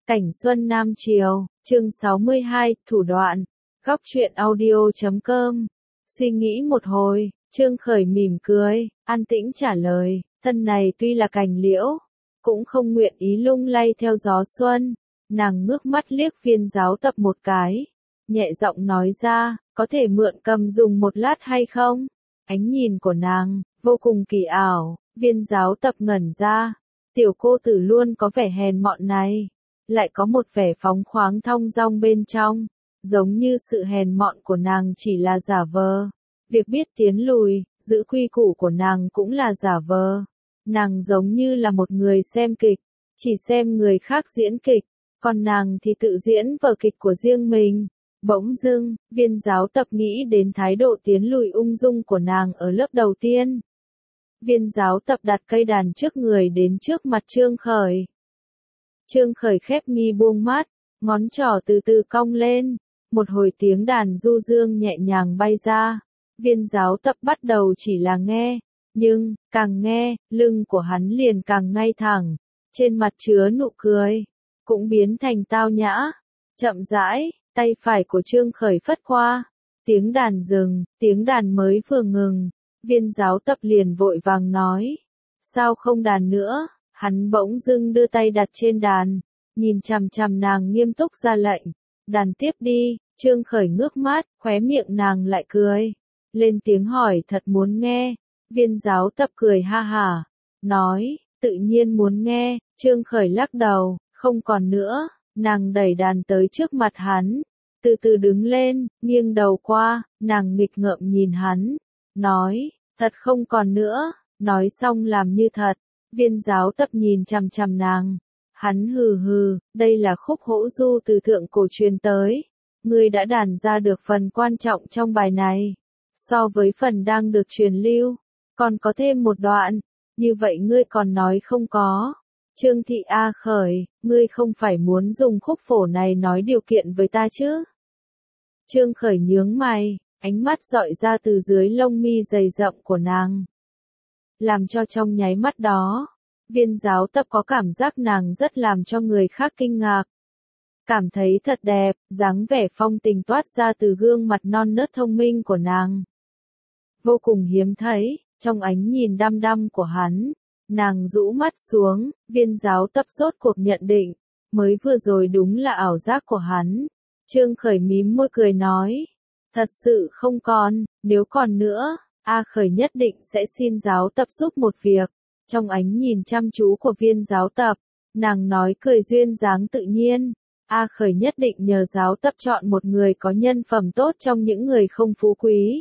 Cảnh Xuân Nam Triều, chương 62, thủ đoạn. Góc truyện audio.com. Suy nghĩ một hồi, Trương Khởi mỉm cười, an tĩnh trả lời, thân này tuy là cành liễu, cũng không nguyện ý lung lay theo gió xuân. Nàng ngước mắt liếc Viên Giáo Tập một cái, nhẹ giọng nói ra, có thể mượn cầm dùng một lát hay không? Ánh nhìn của nàng, vô cùng kỳ ảo. Viên Giáo Tập ngẩn ra, tiểu cô tử luôn có vẻ hèn mọn này, lại có một vẻ phóng khoáng thong dong bên trong, giống như sự hèn mọn của nàng chỉ là giả vờ. Việc biết tiến lùi, giữ quy củ của nàng cũng là giả vờ. Nàng giống như là một người xem kịch, chỉ xem người khác diễn kịch, còn nàng thì tự diễn vở kịch của riêng mình. Bỗng dưng, Viên Giáo Tập nghĩ đến thái độ tiến lùi ung dung của nàng ở lớp đầu tiên. Viên Giáo Tập đặt cây đàn trước người đến trước mặt Trương Khởi. Trương Khởi khép mi buông mắt, ngón trỏ từ từ cong lên, một hồi tiếng đàn du dương nhẹ nhàng bay ra. Viên Giáo Tập bắt đầu chỉ là nghe, nhưng, càng nghe, lưng của hắn liền càng ngay thẳng, trên mặt chứa nụ cười, cũng biến thành tao nhã. Chậm rãi, tay phải của Trương Khởi phất qua, tiếng đàn dừng, tiếng đàn mới vừa ngừng, Viên Giáo Tập liền vội vàng nói, sao không đàn nữa? Hắn bỗng dưng đưa tay đặt trên đàn, nhìn chằm chằm nàng nghiêm túc ra lệnh, đàn tiếp đi. Trương Khởi ngước mắt, khóe miệng nàng lại cười, lên tiếng hỏi thật muốn nghe. Viên Giáo Tập cười ha hả, nói, tự nhiên muốn nghe. Trương Khởi lắc đầu, không còn nữa. Nàng đẩy đàn tới trước mặt hắn, từ từ đứng lên, nghiêng đầu qua, nàng nghịch ngợm nhìn hắn, nói, thật không còn nữa. Nói xong làm như thật. Viên Giáo Tập nhìn chằm chằm nàng, hắn hừ hừ, đây là khúc hỗ du từ thượng cổ truyền tới, ngươi đã đàn ra được phần quan trọng trong bài này, so với phần đang được truyền lưu, còn có thêm một đoạn, như vậy ngươi còn nói không có. Trương Thị A Khởi, ngươi không phải muốn dùng khúc phổ này nói điều kiện với ta chứ? Trương Khởi nhướng mày, ánh mắt dọi ra từ dưới lông mi dày rậm của nàng, làm cho trong nháy mắt đó, Viên Giáo Tập có cảm giác nàng rất làm cho người khác kinh ngạc. Cảm thấy thật đẹp, dáng vẻ phong tình toát ra từ gương mặt non nớt thông minh của nàng. Vô cùng hiếm thấy, trong ánh nhìn đăm đăm của hắn, nàng rũ mắt xuống, Viên Giáo Tập rốt cuộc nhận định, mới vừa rồi đúng là ảo giác của hắn. Trương Khởi mím môi cười nói, thật sự không còn, nếu còn nữa, A Khởi nhất định sẽ xin Giáo Tập giúp một việc. Trong ánh nhìn chăm chú của Viên Giáo Tập, nàng nói cười duyên dáng tự nhiên, A Khởi nhất định nhờ Giáo Tập chọn một người có nhân phẩm tốt trong những người không phú quý.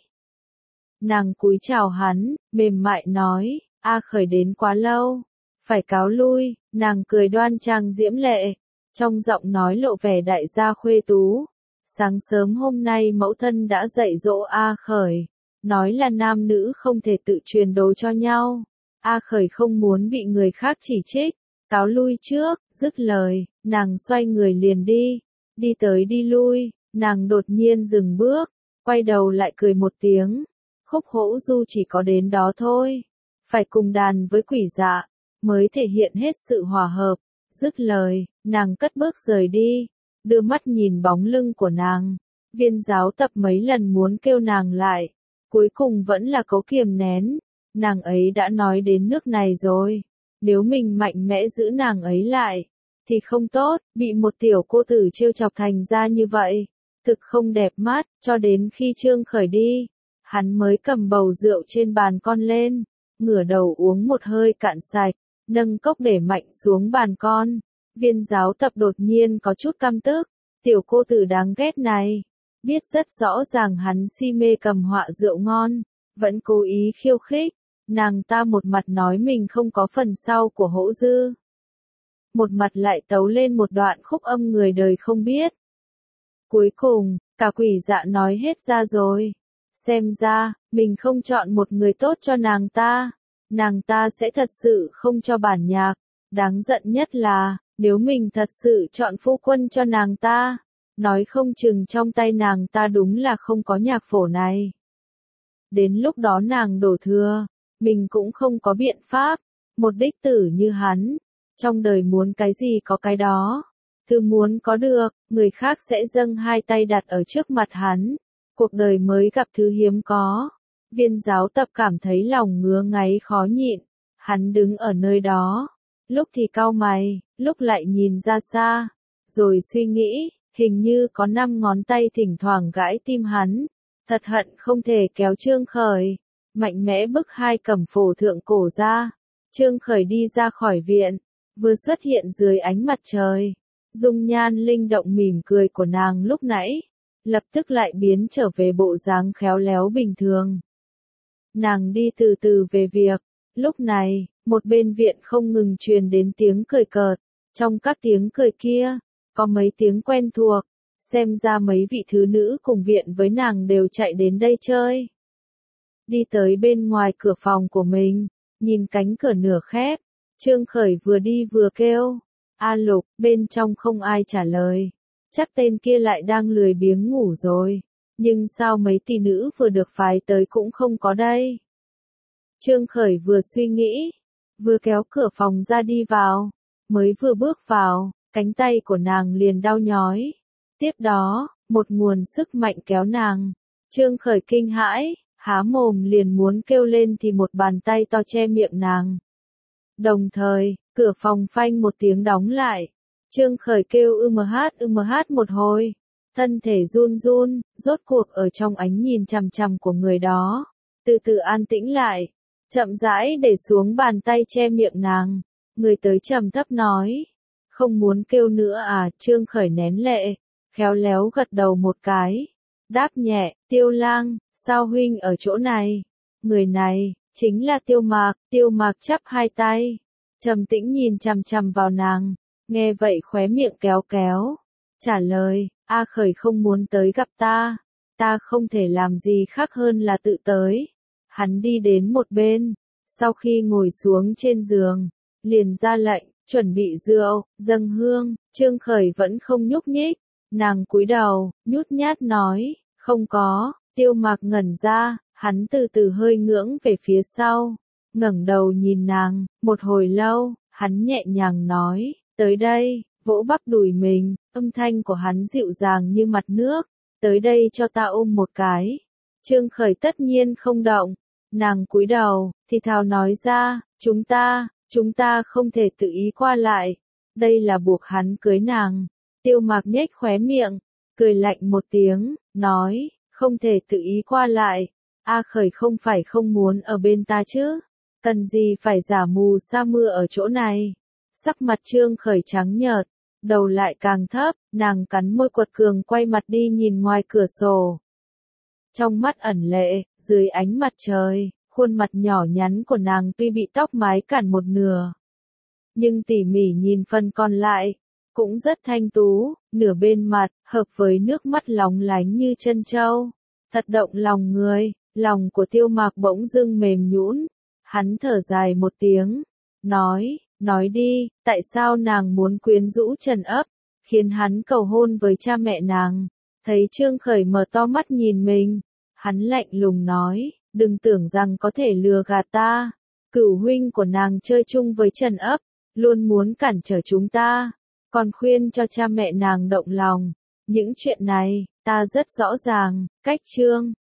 Nàng cúi chào hắn, mềm mại nói, A Khởi đến quá lâu, phải cáo lui. Nàng cười đoan trang diễm lệ, trong giọng nói lộ vẻ đại gia khuê tú. Sáng sớm hôm nay mẫu thân đã dạy dỗ A Khởi, nói là nam nữ không thể tự truyền đồ cho nhau. A Khởi không muốn bị người khác chỉ trích, cáo lui trước. Dứt lời, nàng xoay người liền đi, đi tới đi lui, nàng đột nhiên dừng bước, quay đầu lại cười một tiếng, khúc hỗ du chỉ có đến đó thôi, phải cùng đàn với Quỷ Dạ, mới thể hiện hết sự hòa hợp. Dứt lời, nàng cất bước rời đi, đưa mắt nhìn bóng lưng của nàng. Viên Giáo Tập mấy lần muốn kêu nàng lại, cuối cùng vẫn là cố kiềm nén. Nàng ấy đã nói đến nước này rồi, nếu mình mạnh mẽ giữ nàng ấy lại, thì không tốt, bị một tiểu cô tử trêu chọc thành ra như vậy, thực không đẹp mắt. Cho đến khi Trương Khởi đi, hắn mới cầm bầu rượu trên bàn con lên, ngửa đầu uống một hơi cạn sạch, nâng cốc để mạnh xuống bàn con. Viên Giáo Tập đột nhiên có chút căm tức, tiểu cô tử đáng ghét này, biết rất rõ ràng hắn si mê cầm họa rượu ngon, vẫn cố ý khiêu khích. Nàng ta một mặt nói mình không có phần sau của hỗ dư, một mặt lại tấu lên một đoạn khúc âm người đời không biết. Cuối cùng, cả Quỷ Dạ nói hết ra rồi. Xem ra, mình không chọn một người tốt cho nàng ta sẽ thật sự không cho bản nhạc. Đáng giận nhất là, nếu mình thật sự chọn phu quân cho nàng ta, nói không chừng trong tay nàng ta đúng là không có nhạc phổ này. Đến lúc đó nàng đổ thừa, mình cũng không có biện pháp. Một đích tử như hắn, trong đời muốn cái gì có cái đó, Thứ muốn có được, người khác sẽ dâng hai tay đặt ở trước mặt hắn. Cuộc đời mới gặp thứ hiếm có. Viên giáo tập cảm thấy lòng ngứa ngáy khó nhịn. Hắn đứng ở nơi đó. Lúc thì cau mày, lúc lại nhìn ra xa. Rồi suy nghĩ, hình như có 5 ngón tay thỉnh thoảng gãi tim hắn. Thật hận không thể kéo Trương Khởi. Mạnh mẽ bức hai cẩm phổ thượng cổ ra. Trương Khởi đi ra khỏi viện. Vừa xuất hiện dưới ánh mặt trời. Dung nhan linh động mỉm cười của nàng lúc nãy. Lập tức lại biến trở về bộ dáng khéo léo bình thường. Nàng đi từ từ về việc. Lúc này, một bên viện không ngừng truyền đến tiếng cười cợt. Trong các tiếng cười kia, có mấy tiếng quen thuộc. Xem ra mấy vị thứ nữ cùng viện với nàng đều chạy đến đây chơi. Đi tới bên ngoài cửa phòng của mình, nhìn cánh cửa nửa khép. Trương Khởi vừa đi vừa kêu. A Lục, bên trong không ai trả lời. Chắc tên kia lại đang lười biếng ngủ rồi. Nhưng sao mấy tỷ nữ vừa được phái tới cũng không có đây? Trương Khởi vừa suy nghĩ, vừa kéo cửa phòng ra đi vào. Mới vừa bước vào, cánh tay của nàng liền đau nhói. Tiếp đó, một nguồn sức mạnh kéo nàng. Trương Khởi kinh hãi, há mồm liền muốn kêu lên thì một bàn tay to che miệng nàng. Đồng thời, cửa phòng phanh một tiếng đóng lại. Trương Khởi kêu một hồi. Thân thể run run, rốt cuộc ở trong ánh nhìn chằm chằm của người đó. Từ từ an tĩnh lại. Chậm rãi để xuống bàn tay che miệng nàng. Người tới trầm thấp nói. Không muốn kêu nữa à? Trương Khởi nén lệ. Khéo léo gật đầu một cái. Đáp nhẹ, Tiêu Lang, sao huynh ở chỗ này? Người này, chính là Tiêu Mạc chắp hai tay. Trầm tĩnh nhìn chằm chằm vào nàng. Nghe vậy khóe miệng kéo kéo. Trả lời, A Khởi không muốn tới gặp ta. Ta không thể làm gì khác hơn là tự tới. Hắn đi đến một bên. Sau khi ngồi xuống trên giường, liền ra lệnh, chuẩn bị rượu, dâng hương. Trương Khởi vẫn không nhúc nhích. Nàng cúi đầu, nhút nhát nói, không có. Tiêu Mạc ngẩn ra, hắn từ từ hơi ngưỡng về phía sau. Ngẩng đầu nhìn nàng, một hồi lâu, hắn nhẹ nhàng nói, tới đây, vỗ bắp đùi mình, âm thanh của hắn dịu dàng như mặt nước, tới đây cho ta ôm một cái. Trương Khởi tất nhiên không động, nàng cúi đầu, thì thào nói ra, chúng ta không thể tự ý qua lại, đây là buộc hắn cưới nàng. Tiêu Mạc nhếch khóe miệng, cười lạnh một tiếng, nói, không thể tự ý qua lại, A Khởi không phải không muốn ở bên ta chứ, cần gì phải giả mù sa mưa ở chỗ này. Sắc mặt Trương Khởi trắng nhợt, đầu lại càng thấp, nàng cắn môi quật cường quay mặt đi nhìn ngoài cửa sổ. Trong mắt ẩn lệ, dưới ánh mặt trời, khuôn mặt nhỏ nhắn của nàng tuy bị tóc mái cản một nửa, nhưng tỉ mỉ nhìn phần còn lại, cũng rất thanh tú, nửa bên mặt, hợp với nước mắt lóng lánh như trân châu. Thật động lòng người, lòng của Tiêu Mạc bỗng dưng mềm nhũn. Hắn thở dài một tiếng, nói đi, tại sao nàng muốn quyến rũ Trần Ấp, khiến hắn cầu hôn với cha mẹ nàng. Thấy Trương Khởi mở to mắt nhìn mình, hắn lạnh lùng nói, đừng tưởng rằng có thể lừa gạt ta. Cửu huynh của nàng chơi chung với Trần Ấp, luôn muốn cản trở chúng ta, còn khuyên cho cha mẹ nàng động lòng. Những chuyện này, ta rất rõ ràng, cách Trương